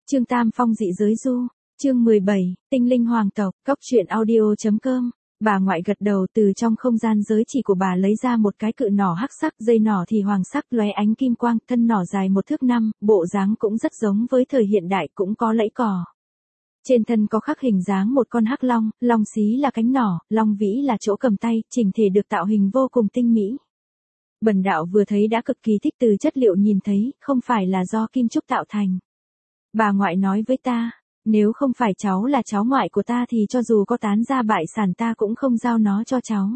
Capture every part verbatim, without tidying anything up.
Trương Tam Phong dị giới du, chương mười bảy, tinh linh hoàng tộc, cốc truyện audio chấm com. Bà ngoại gật đầu, từ trong không gian giới chỉ của bà lấy ra một cái cự nỏ hắc sắc, dây nỏ thì hoàng sắc lóe ánh kim quang, thân nỏ dài một thước năm, bộ dáng cũng rất giống với thời hiện đại, cũng có lẫy cỏ. Trên thân có khắc hình dáng một con hắc long, long xí là cánh nỏ, long vĩ là chỗ cầm tay, chỉnh thể được tạo hình vô cùng tinh mỹ. Bần đạo vừa thấy đã cực kỳ thích, từ chất liệu nhìn thấy, không phải là do kim trúc tạo thành. Bà ngoại nói với ta, nếu không phải cháu là cháu ngoại của ta thì cho dù có tán ra bại sản ta cũng không giao nó cho cháu.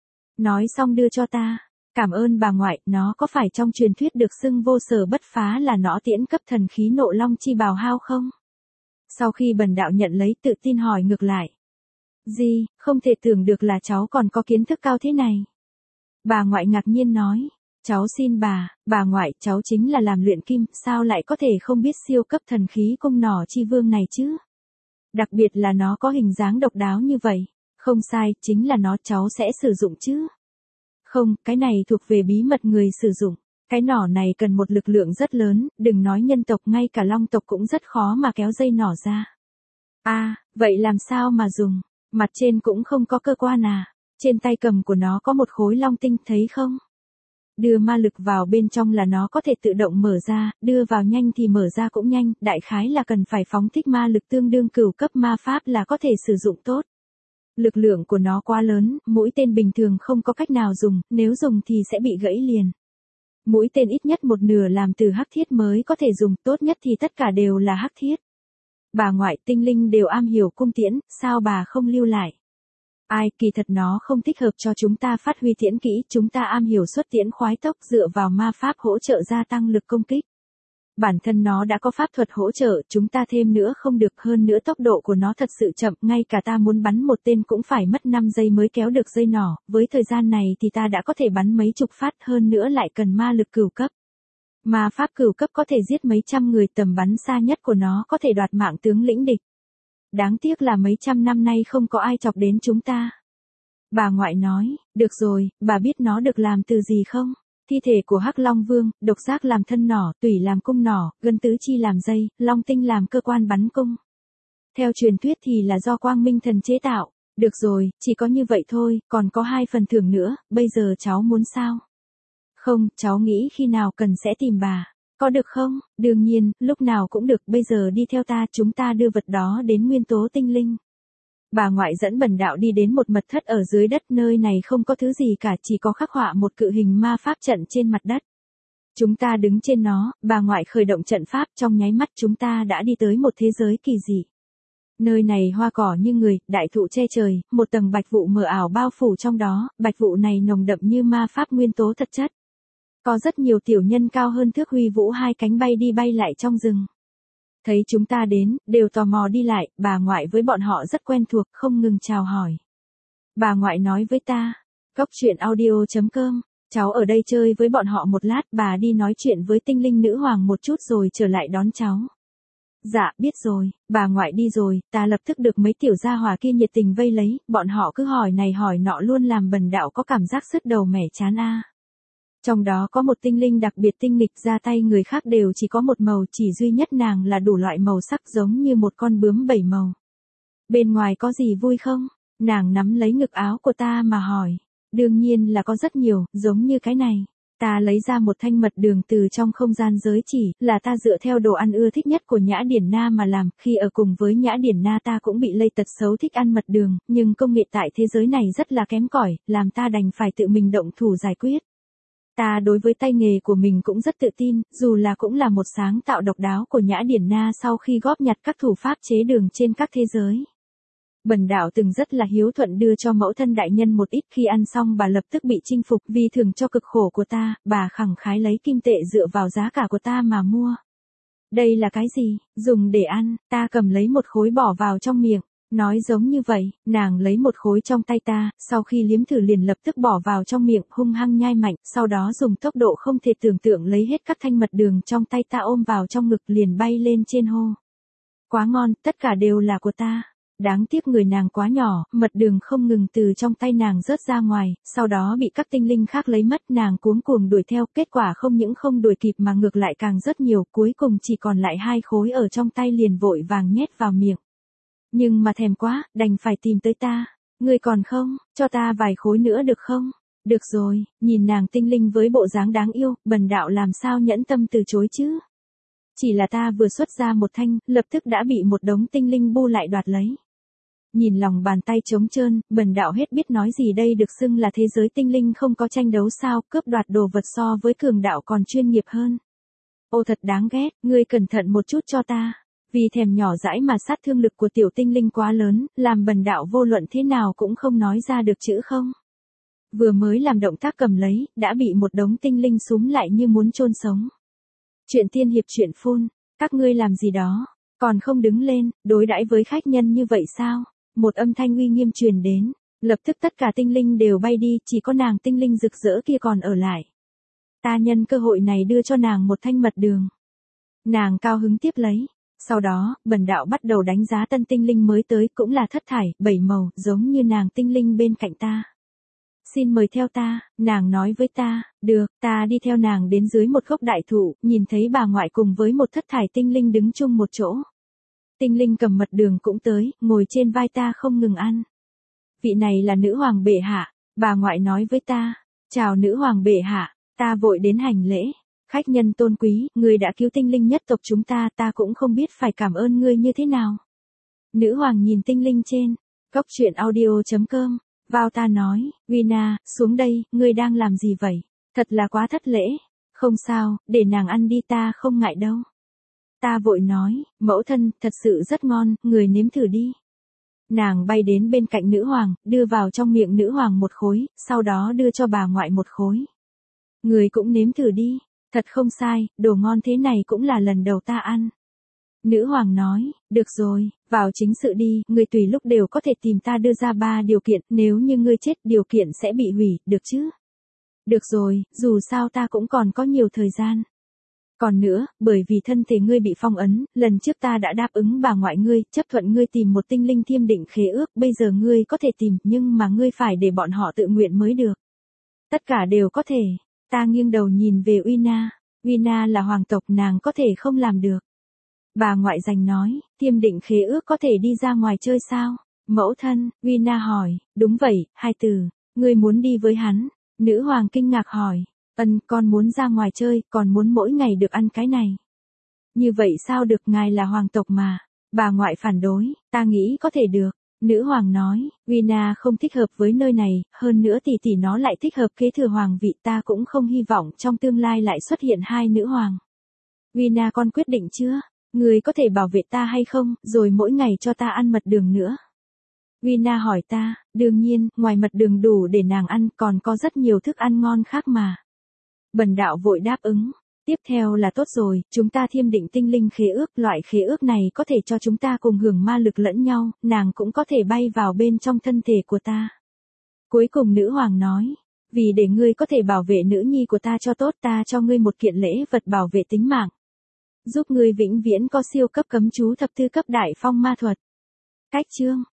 Nói xong đưa cho ta. Cảm ơn bà ngoại, nó có phải trong truyền thuyết được xưng vô sở bất phá là nỏ tiễn cấp thần khí nộ long chi bào hao không? Sau khi bần đạo nhận lấy, tự tin hỏi ngược lại. Gì, không thể tưởng được là cháu còn có kiến thức cao thế này. Bà ngoại ngạc nhiên nói. Cháu xin bà, bà ngoại, cháu chính là làm luyện kim, sao lại có thể không biết siêu cấp thần khí cung nỏ chi vương này chứ? Đặc biệt là nó có hình dáng độc đáo như vậy. Không sai, chính là nó, cháu sẽ sử dụng chứ? Không, cái này thuộc về bí mật người sử dụng. Cái nỏ này cần một lực lượng rất lớn, đừng nói nhân tộc, ngay cả long tộc cũng rất khó mà kéo dây nỏ ra. À, vậy làm sao mà dùng? Mặt trên cũng không có cơ quan à? Trên tay cầm của nó có một khối long tinh, thấy không? Đưa ma lực vào bên trong là nó có thể tự động mở ra, đưa vào nhanh thì mở ra cũng nhanh, đại khái là cần phải phóng thích ma lực tương đương cửu cấp ma pháp là có thể sử dụng tốt. Lực lượng của nó quá lớn, mũi tên bình thường không có cách nào dùng, nếu dùng thì sẽ bị gãy liền. Mũi tên ít nhất một nửa làm từ hắc thiết mới có thể dùng, tốt nhất thì tất cả đều là hắc thiết. Bà ngoại, tinh linh đều am hiểu cung tiễn, sao bà không lưu lại? Ai, kỳ thật nó không thích hợp cho chúng ta phát huy tiễn kỹ, chúng ta am hiểu xuất tiễn khoái tốc, dựa vào ma pháp hỗ trợ gia tăng lực công kích. Bản thân nó đã có pháp thuật hỗ trợ, chúng ta thêm nữa không được, hơn nữa tốc độ của nó thật sự chậm, ngay cả ta muốn bắn một tên cũng phải mất năm giây mới kéo được dây nỏ, với thời gian này thì ta đã có thể bắn mấy chục phát, hơn nữa lại cần ma lực cửu cấp. Ma pháp cửu cấp có thể giết mấy trăm người, tầm bắn xa nhất của nó có thể đoạt mạng tướng lĩnh địch. Đáng tiếc là mấy trăm năm nay không có ai chọc đến chúng ta. Bà ngoại nói, được rồi, bà biết nó được làm từ gì không? Thi thể của Hắc Long Vương, độc giác làm thân nỏ, tủy làm cung nỏ, gân tứ chi làm dây, long tinh làm cơ quan bắn cung. Theo truyền thuyết thì là do Quang Minh Thần chế tạo. Được rồi, chỉ có như vậy thôi, còn có hai phần thưởng nữa, bây giờ cháu muốn sao? Không, cháu nghĩ khi nào cần sẽ tìm bà. Có được không? Đương nhiên, lúc nào cũng được, bây giờ đi theo ta, chúng ta đưa vật đó đến nguyên tố tinh linh. Bà ngoại dẫn bần đạo đi đến một mật thất ở dưới đất, nơi này không có thứ gì cả, chỉ có khắc họa một cự hình ma pháp trận trên mặt đất. Chúng ta đứng trên nó, bà ngoại khởi động trận pháp, trong nháy mắt chúng ta đã đi tới một thế giới kỳ dị. Nơi này hoa cỏ như người, đại thụ che trời, một tầng bạch vụ mờ ảo bao phủ trong đó, bạch vụ này nồng đậm như ma pháp nguyên tố thật chất. Có rất nhiều tiểu nhân cao hơn thước huy vũ hai cánh bay đi bay lại trong rừng. Thấy chúng ta đến, đều tò mò đi lại, bà ngoại với bọn họ rất quen thuộc, không ngừng chào hỏi. Bà ngoại nói với ta, cốc truyện audio chấm com, cháu ở đây chơi với bọn họ một lát, bà đi nói chuyện với tinh linh nữ hoàng một chút rồi trở lại đón cháu. Dạ, biết rồi, bà ngoại đi rồi, ta lập tức được mấy tiểu gia hỏa kia nhiệt tình vây lấy, bọn họ cứ hỏi này hỏi nọ luôn làm bần đạo có cảm giác sứt đầu mẻ chán a. Trong đó có một tinh linh đặc biệt tinh nghịch, ra tay người khác đều chỉ có một màu, chỉ duy nhất nàng là đủ loại màu sắc, giống như một con bướm bảy màu. Bên ngoài có gì vui không? Nàng nắm lấy ngực áo của ta mà hỏi. Đương nhiên là có rất nhiều, giống như cái này. Ta lấy ra một thanh mật đường từ trong không gian giới chỉ, là ta dựa theo đồ ăn ưa thích nhất của Nhã Điển Na mà làm, khi ở cùng với Nhã Điển Na ta cũng bị lây tật xấu thích ăn mật đường, nhưng công nghệ tại thế giới này rất là kém cỏi, làm ta đành phải tự mình động thủ giải quyết. Ta đối với tay nghề của mình cũng rất tự tin, dù là cũng là một sáng tạo độc đáo của Nhã Điển Na sau khi góp nhặt các thủ pháp chế đường trên các thế giới. Bần đạo từng rất là hiếu thuận đưa cho mẫu thân đại nhân một ít, khi ăn xong bà lập tức bị chinh phục, vì thưởng cho cực khổ của ta, bà khẳng khái lấy kim tệ dựa vào giá cả của ta mà mua. Đây là cái gì? Dùng để ăn, ta cầm lấy một khối bỏ vào trong miệng. Nói giống như vậy, nàng lấy một khối trong tay ta, sau khi liếm thử liền lập tức bỏ vào trong miệng, hung hăng nhai mạnh, sau đó dùng tốc độ không thể tưởng tượng lấy hết các thanh mật đường trong tay ta ôm vào trong ngực, liền bay lên trên hô. Quá ngon, tất cả đều là của ta. đáng tiếc người nàng quá nhỏ, mật đường không ngừng từ trong tay nàng rớt ra ngoài, sau đó bị các tinh linh khác lấy mất, nàng cuống cuồng đuổi theo, kết quả không những không đuổi kịp mà ngược lại càng rất nhiều, cuối cùng chỉ còn lại hai khối ở trong tay liền vội vàng nhét vào miệng. Nhưng mà thèm quá, đành phải tìm tới ta. Ngươi còn không, cho ta vài khối nữa được không? Được rồi, nhìn nàng tinh linh với bộ dáng đáng yêu, bần đạo làm sao nhẫn tâm từ chối chứ? Chỉ là ta vừa xuất ra một thanh, lập tức đã bị một đống tinh linh bu lại đoạt lấy. Nhìn lòng bàn tay trống trơn, bần đạo hết biết nói gì đây, được xưng là thế giới tinh linh không có tranh đấu sao, cướp đoạt đồ vật so với cường đạo còn chuyên nghiệp hơn. Ô thật đáng ghét, ngươi cẩn thận một chút cho ta. Vì thèm nhỏ dãi mà sát thương lực của tiểu tinh linh quá lớn, làm bần đạo vô luận thế nào cũng không nói ra được chữ không. Vừa mới làm động tác cầm lấy, đã bị một đống tinh linh súm lại như muốn chôn sống. Chuyện tiên hiệp chuyện phun, các ngươi làm gì đó, còn không đứng lên, đối đãi với khách nhân như vậy sao? Một âm thanh uy nghiêm truyền đến, lập tức tất cả tinh linh đều bay đi, chỉ có nàng tinh linh rực rỡ kia còn ở lại. Ta nhân cơ hội này đưa cho nàng một thanh mật đường. Nàng cao hứng tiếp lấy. Sau đó, bần đạo bắt đầu đánh giá tân tinh linh mới tới, cũng là thất thải, bảy màu, giống như nàng tinh linh bên cạnh ta. Xin mời theo ta, nàng nói với ta, được, ta đi theo nàng đến dưới một gốc đại thụ, nhìn thấy bà ngoại cùng với một thất thải tinh linh đứng chung một chỗ. Tinh linh cầm mật đường cũng tới, ngồi trên vai ta không ngừng ăn. Vị này là nữ hoàng bệ hạ, bà ngoại nói với ta, chào nữ hoàng bệ hạ, ta vội đến hành lễ. Khách nhân tôn quý, ngươi đã cứu tinh linh nhất tộc chúng ta, ta cũng không biết phải cảm ơn ngươi như thế nào. Nữ hoàng nhìn tinh linh trên, góc truyện audio chấm com, vào ta nói, Vina, xuống đây, ngươi đang làm gì vậy? Thật là quá thất lễ. Không sao, để nàng ăn đi, ta không ngại đâu. Ta vội nói, mẫu thân, thật sự rất ngon, người nếm thử đi. Nàng bay đến bên cạnh nữ hoàng, đưa vào trong miệng nữ hoàng một khối, sau đó đưa cho bà ngoại một khối. Người cũng nếm thử đi. Thật không sai, đồ ngon thế này cũng là lần đầu ta ăn. Nữ hoàng nói, được rồi, vào chính sự đi, ngươi tùy lúc đều có thể tìm ta đưa ra ba điều kiện, nếu như ngươi chết điều kiện sẽ bị hủy, được chứ? Được rồi, dù sao ta cũng còn có nhiều thời gian. Còn nữa, bởi vì thân thể ngươi bị phong ấn, lần trước ta đã đáp ứng bà ngoại ngươi, chấp thuận ngươi tìm một tinh linh thiêm định khế ước, bây giờ ngươi có thể tìm, nhưng mà ngươi phải để bọn họ tự nguyện mới được. Tất cả đều có thể. Ta nghiêng đầu nhìn về Uina, Uina là hoàng tộc, nàng có thể không làm được. Bà ngoại giành nói, thiêm định khế ước có thể đi ra ngoài chơi sao? Mẫu thân, Uina hỏi, đúng vậy, hai từ, ngươi muốn đi với hắn. Nữ hoàng kinh ngạc hỏi, ân, con muốn ra ngoài chơi, còn muốn mỗi ngày được ăn cái này. Như vậy sao được, ngài là hoàng tộc mà. Bà ngoại phản đối, ta nghĩ có thể được. Nữ hoàng nói, Uina không thích hợp với nơi này, hơn nữa tỷ tỷ nó lại thích hợp kế thừa hoàng vị, ta cũng không hy vọng trong tương lai lại xuất hiện hai nữ hoàng. Uina, con quyết định chưa? Người có thể bảo vệ ta hay không, rồi mỗi ngày cho ta ăn mật đường nữa. Uina hỏi ta, đương nhiên, ngoài mật đường đủ để nàng ăn, còn có rất nhiều thức ăn ngon khác mà. Bần đạo vội đáp ứng. Tiếp theo là tốt rồi, chúng ta thiêm định tinh linh khế ước, loại khế ước này có thể cho chúng ta cùng hưởng ma lực lẫn nhau, nàng cũng có thể bay vào bên trong thân thể của ta. Cuối cùng nữ hoàng nói, vì để ngươi có thể bảo vệ nữ nhi của ta cho tốt, ta cho ngươi một kiện lễ vật bảo vệ tính mạng. Giúp ngươi vĩnh viễn có siêu cấp cấm chú thập tư cấp đại phong ma thuật. Cách chương